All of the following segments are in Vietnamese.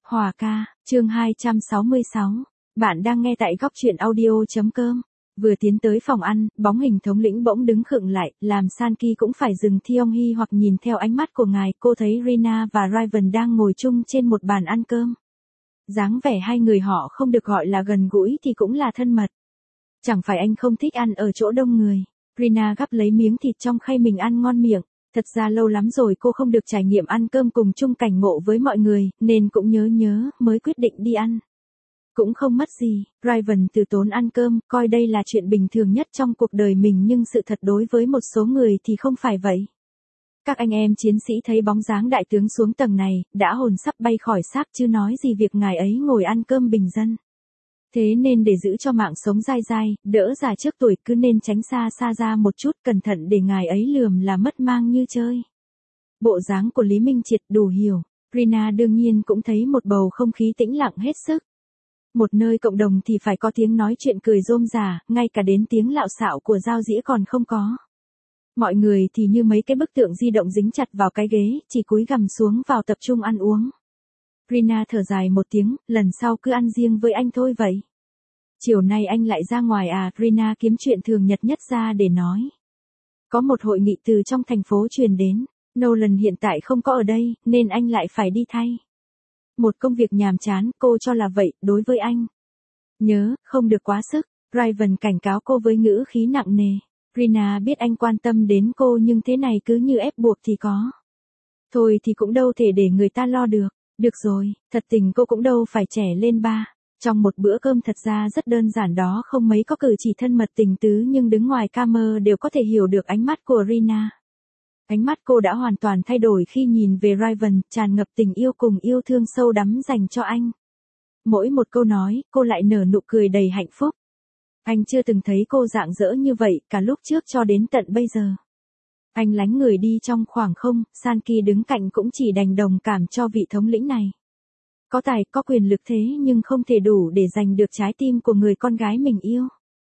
Hòa ca, chương 266. Bạn đang nghe tại góc truyện audio.com. Vừa tiến tới phòng ăn, bóng hình thống lĩnh bỗng đứng khựng lại, làm San-ki cũng phải dừng Theong-hee hoặc nhìn theo ánh mắt của ngài. Cô thấy Rina và Raven đang ngồi chung trên một bàn ăn cơm. Dáng vẻ hai người họ không được gọi là gần gũi thì cũng là thân mật. Chẳng phải anh không thích ăn ở chỗ đông người. Rina gắp lấy miếng thịt trong khay mình ăn ngon miệng. Thật ra lâu lắm rồi cô không được trải nghiệm ăn cơm cùng chung cảnh ngộ với mọi người, nên cũng nhớ mới quyết định đi ăn. Cũng không mất gì, Raven từ tốn ăn cơm, coi đây là chuyện bình thường nhất trong cuộc đời mình, nhưng sự thật đối với một số người thì không phải vậy. Các anh em chiến sĩ thấy bóng dáng đại tướng xuống tầng này, đã hồn sắp bay khỏi xác, chứ nói gì việc ngài ấy ngồi ăn cơm bình dân. Thế nên để giữ cho mạng sống dai dai, đỡ già trước tuổi, cứ nên tránh xa ra một chút, cẩn thận để ngài ấy lườm là mất mang như chơi. Bộ dáng của Lý Minh Triệt đủ hiểu, Rina đương nhiên cũng thấy một bầu không khí tĩnh lặng hết sức. Một nơi cộng đồng thì phải có tiếng nói chuyện cười rôm rả, ngay cả đến tiếng lạo xạo của dao dĩa còn không có. Mọi người thì như mấy cái bức tượng di động dính chặt vào cái ghế, chỉ cúi gằm xuống vào tập trung ăn uống. Rina thở dài một tiếng, lần sau cứ ăn riêng với anh thôi vậy. Chiều nay anh lại ra ngoài à? Rina kiếm chuyện thường nhật nhất ra để nói. Có một hội nghị từ trong thành phố truyền đến, Nolan hiện tại không có ở đây, nên anh lại phải đi thay. Một công việc nhàm chán, cô cho là vậy, đối với anh. Nhớ, không được quá sức, Raven cảnh cáo cô với ngữ khí nặng nề. Rina biết anh quan tâm đến cô, nhưng thế này cứ như ép buộc thì có. Thôi thì cũng đâu thể để người ta lo được. Được rồi, thật tình cô cũng đâu phải trẻ lên ba. Trong một bữa cơm thật ra rất đơn giản đó, không mấy có cử chỉ thân mật tình tứ, nhưng đứng ngoài camera đều có thể hiểu được ánh mắt của Rina. Ánh mắt cô đã hoàn toàn thay đổi khi nhìn về Raven, tràn ngập tình yêu cùng yêu thương sâu đắm dành cho anh. Mỗi một câu nói, cô lại nở nụ cười đầy hạnh phúc. Anh chưa từng thấy cô rạng rỡ như vậy, cả lúc trước cho đến tận bây giờ. Anh lánh người đi trong khoảng không, San-ki đứng cạnh cũng chỉ đành đồng cảm cho vị thống lĩnh này. Có tài, có quyền lực thế nhưng không thể đủ để giành được trái tim của người con gái mình yêu.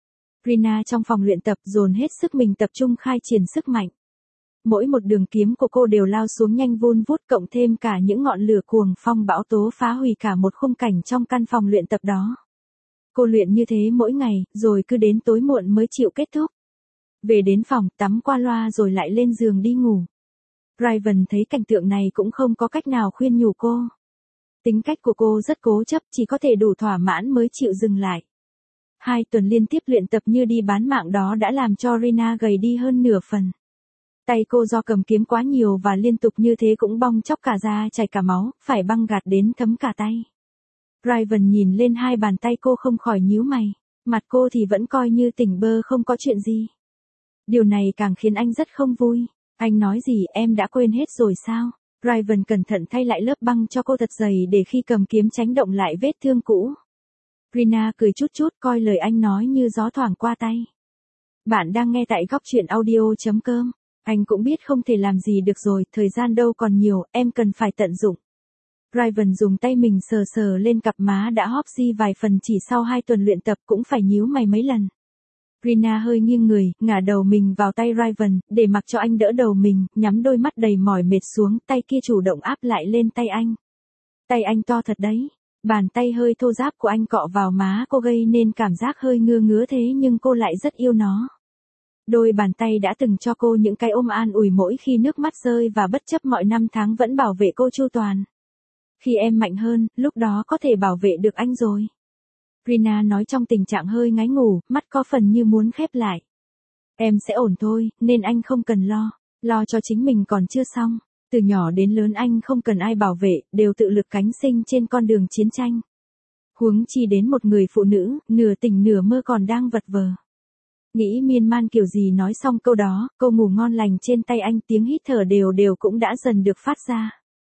Rina trong phòng luyện tập dồn hết sức mình tập trung khai triển sức mạnh. Mỗi một đường kiếm của cô đều lao xuống nhanh vun vút, cộng thêm cả những ngọn lửa cuồng phong bão tố phá hủy cả một khung cảnh trong căn phòng luyện tập đó. Cô luyện như thế mỗi ngày, rồi cứ đến tối muộn mới chịu kết thúc. Về đến phòng, tắm qua loa rồi lại lên giường đi ngủ. Raven thấy cảnh tượng này cũng không có cách nào khuyên nhủ cô. Tính cách của cô rất cố chấp, chỉ có thể đủ thỏa mãn mới chịu dừng lại. 2 tuần liên tiếp luyện tập như đi bán mạng đó đã làm cho Rina gầy đi hơn nửa phần. Tay cô do cầm kiếm quá nhiều và liên tục như thế cũng bong chóc cả da, chảy cả máu, phải băng gạt đến thấm cả tay. Raven nhìn lên 2 bàn tay cô không khỏi nhíu mày, mặt cô thì vẫn coi như tỉnh bơ không có chuyện gì. Điều này càng khiến anh rất không vui. Anh nói gì, em đã quên hết rồi sao? Raven cẩn thận thay lại lớp băng cho cô thật dày để khi cầm kiếm tránh động lại vết thương cũ. Rina cười chút chút, coi lời anh nói như gió thoảng qua tay. Bạn đang nghe tại góc truyện audio.com. Anh cũng biết không thể làm gì được rồi, thời gian đâu còn nhiều, em cần phải tận dụng. Raven dùng tay mình sờ lên cặp má đã hóp di vài phần, chỉ sau 2 tuần luyện tập cũng phải nhíu mày mấy lần. Rina hơi nghiêng người, ngả đầu mình vào tay Raven, để mặc cho anh đỡ đầu mình, nhắm đôi mắt đầy mỏi mệt xuống, tay kia chủ động áp lại lên tay anh. Tay anh to thật đấy. Bàn tay hơi thô ráp của anh cọ vào má cô gây nên cảm giác hơi ngứa thế, nhưng cô lại rất yêu nó. Đôi bàn tay đã từng cho cô những cái ôm an ủi mỗi khi nước mắt rơi, và bất chấp mọi năm tháng vẫn bảo vệ cô chu toàn. Khi em mạnh hơn, lúc đó có thể bảo vệ được anh rồi. Rina nói trong tình trạng hơi ngáy ngủ, mắt có phần như muốn khép lại. Em sẽ ổn thôi, nên anh không cần lo cho chính mình còn chưa xong. Từ nhỏ đến lớn anh không cần ai bảo vệ, đều tự lực cánh sinh trên con đường chiến tranh. Huống chi đến một người phụ nữ, nửa tỉnh nửa mơ còn đang vật vờ. Nghĩ miên man kiểu gì, nói xong câu đó, cô ngủ ngon lành trên tay anh, tiếng hít thở đều cũng đã dần được phát ra.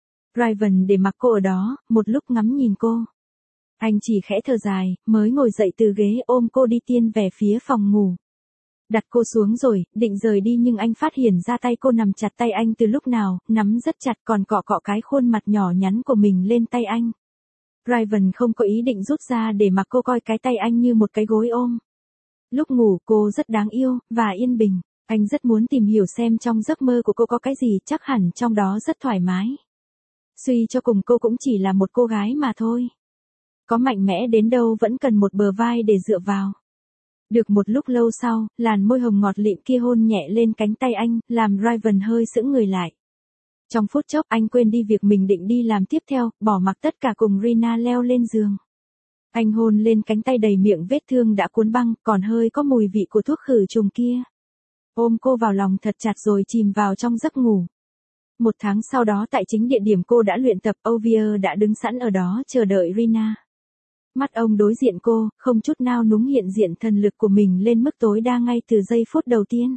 Raven để mặc cô ở đó, một lúc ngắm nhìn cô. Anh chỉ khẽ thở dài, mới ngồi dậy từ ghế ôm cô đi tiên về phía phòng ngủ. Đặt cô xuống rồi, định rời đi, nhưng anh phát hiện ra tay cô nằm chặt tay anh từ lúc nào, nắm rất chặt, còn cọ cái khuôn mặt nhỏ nhắn của mình lên tay anh. Raven không có ý định rút ra để mặc cô coi cái tay anh như một cái gối ôm. Lúc ngủ cô rất đáng yêu, và yên bình. Anh rất muốn tìm hiểu xem trong giấc mơ của cô có cái gì, chắc hẳn trong đó rất thoải mái. Suy cho cùng cô cũng chỉ là một cô gái mà thôi. Có mạnh mẽ đến đâu vẫn cần một bờ vai để dựa vào. Được một lúc lâu sau, làn môi hồng ngọt lịm kia hôn nhẹ lên cánh tay anh, làm Raven hơi sững người lại. Trong phút chốc anh quên đi việc mình định đi làm tiếp theo, bỏ mặc tất cả cùng Rina leo lên giường. Anh hôn lên cánh tay đầy miệng vết thương đã cuốn băng, còn hơi có mùi vị của thuốc khử trùng kia. Ôm cô vào lòng thật chặt rồi chìm vào trong giấc ngủ. Một tháng sau đó tại chính địa điểm cô đã luyện tập, Ovier đã đứng sẵn ở đó chờ đợi Rina. Mắt ông đối diện cô, không chút nao núng hiện diện thần lực của mình lên mức tối đa ngay từ giây phút đầu tiên.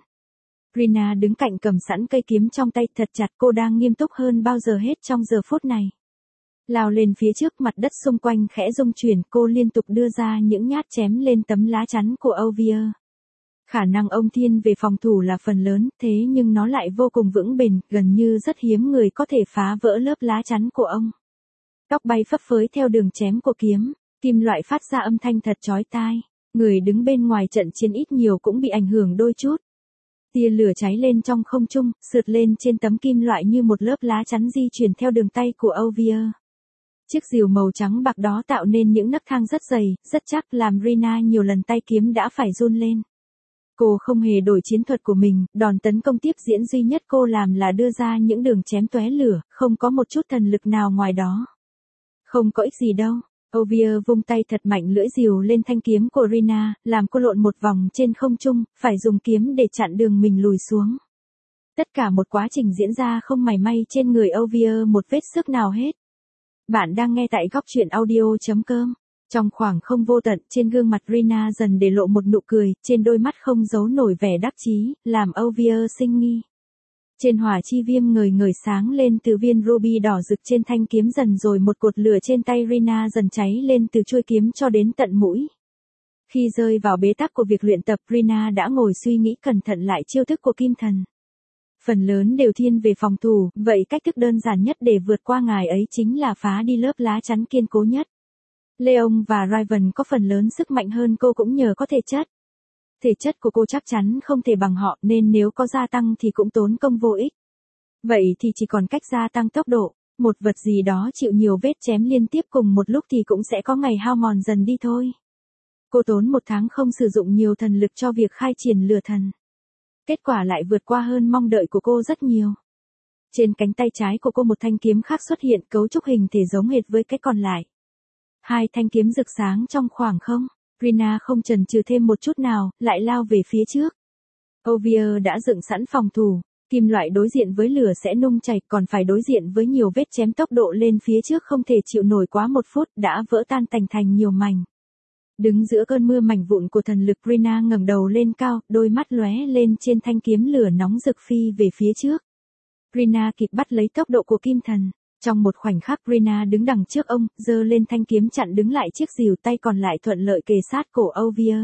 Rina đứng cạnh cầm sẵn cây kiếm trong tay thật chặt, cô đang nghiêm túc hơn bao giờ hết trong giờ phút này. Lao lên phía trước, mặt đất xung quanh khẽ rung chuyển, cô liên tục đưa ra những nhát chém lên tấm lá chắn của Ovier. Khả năng ông thiên về phòng thủ là phần lớn, thế nhưng nó lại vô cùng vững bền, gần như rất hiếm người có thể phá vỡ lớp lá chắn của ông. Tóc bay phấp phới theo đường chém của kiếm, kim loại phát ra âm thanh thật chói tai. Người đứng bên ngoài trận chiến ít nhiều cũng bị ảnh hưởng đôi chút. Tia lửa cháy lên trong không trung, sượt lên trên tấm kim loại như một lớp lá chắn di chuyển theo đường tay của Ovier. Chiếc rìu màu trắng bạc đó tạo nên những nấc thang rất dày, rất chắc, làm Rina nhiều lần tay kiếm đã phải run lên. Cô không hề đổi chiến thuật của mình, đòn tấn công tiếp diễn duy nhất cô làm là đưa ra những đường chém tóe lửa, không có một chút thần lực nào ngoài đó. Không có ích gì đâu. Ovier vung tay thật mạnh lưỡi rìu lên thanh kiếm của Rina, làm cô lộn một vòng trên không trung, phải dùng kiếm để chặn đường mình lùi xuống. Tất cả một quá trình diễn ra không mảy may trên người Ovier một vết xước nào hết. Bạn đang nghe tại góc truyện audio.com. Trong khoảng không vô tận, trên gương mặt Rina dần để lộ một nụ cười, trên đôi mắt không giấu nổi vẻ đắc chí, làm Ovier sinh nghi. Trên hỏa chi viêm ngời ngời sáng lên từ viên ruby đỏ rực trên thanh kiếm dần, rồi một cột lửa trên tay Rina dần cháy lên từ chuôi kiếm cho đến tận mũi. Khi rơi vào bế tắc của việc luyện tập, Rina đã ngồi suy nghĩ cẩn thận lại chiêu thức của kim thần. Phần lớn đều thiên về phòng thủ, vậy cách thức đơn giản nhất để vượt qua ngài ấy chính là phá đi lớp lá chắn kiên cố nhất. Leon và Raven có phần lớn sức mạnh hơn cô cũng nhờ có thể chất. Thể chất của cô chắc chắn không thể bằng họ, nên nếu có gia tăng thì cũng tốn công vô ích. Vậy thì chỉ còn cách gia tăng tốc độ, một vật gì đó chịu nhiều vết chém liên tiếp cùng một lúc thì cũng sẽ có ngày hao mòn dần đi thôi. Cô tốn một tháng không sử dụng nhiều thần lực cho việc khai triển lửa thần. Kết quả lại vượt qua hơn mong đợi của cô rất nhiều. Trên cánh tay trái của cô một thanh kiếm khác xuất hiện, cấu trúc hình thể giống hệt với cái còn lại. Hai thanh kiếm rực sáng trong khoảng không. Rina không chần chừ thêm một chút nào, lại lao về phía trước. Ovier đã dựng sẵn phòng thủ, kim loại đối diện với lửa sẽ nung chảy, còn phải đối diện với nhiều vết chém, tốc độ lên phía trước không thể chịu nổi quá một phút, đã vỡ tan tành thành nhiều mảnh. Đứng giữa cơn mưa mảnh vụn của thần lực, Rina ngẩng đầu lên cao, đôi mắt lóe lên trên thanh kiếm lửa nóng rực phi về phía trước. Rina kịp bắt lấy tốc độ của kim thần. Trong một khoảnh khắc, Rina đứng đằng trước ông, giơ lên thanh kiếm chặn đứng lại chiếc rìu, tay còn lại thuận lợi kề sát cổ Ovier.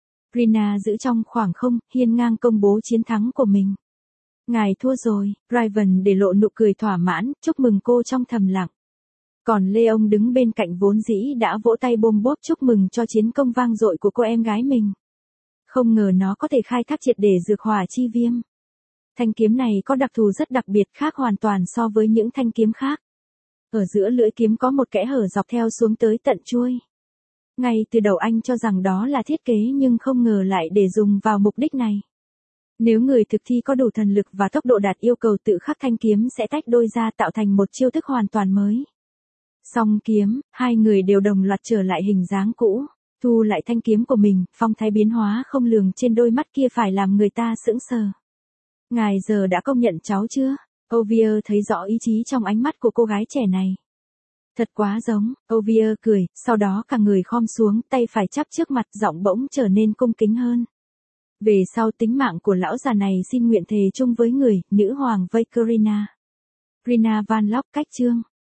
Rina giữ trong khoảng không, hiên ngang công bố chiến thắng của mình. Ngài thua rồi, Raven để lộ nụ cười thỏa mãn, chúc mừng cô trong thầm lặng. Còn Leon đứng bên cạnh vốn dĩ đã vỗ tay bôm bốp chúc mừng cho chiến công vang dội của cô em gái mình. Không ngờ nó có thể khai thác triệt để dược hỏa chi viêm. Thanh kiếm này có đặc thù rất đặc biệt, khác hoàn toàn so với những thanh kiếm khác. Ở giữa lưỡi kiếm có một kẽ hở dọc theo xuống tới tận chuôi. Ngay từ đầu anh cho rằng đó là thiết kế nhưng không ngờ lại để dùng vào mục đích này. Nếu người thực thi có đủ thần lực và tốc độ đạt yêu cầu, tự khắc thanh kiếm sẽ tách đôi ra tạo thành một chiêu thức hoàn toàn mới. Song kiếm, hai người đều đồng loạt trở lại hình dáng cũ, thu lại thanh kiếm của mình, phong thái biến hóa không lường trên đôi mắt kia phải làm người ta sững sờ. Ngài giờ đã công nhận cháu chưa? Ovier thấy rõ ý chí trong ánh mắt của cô gái trẻ này. Thật quá giống, Ovier cười, sau đó cả người khom xuống, tay phải chắp trước mặt, giọng bỗng trở nên cung kính hơn. Về sau tính mạng của lão già này xin nguyện thề chung với người, nữ hoàng Vakerina. Rina Van Locke cách chương.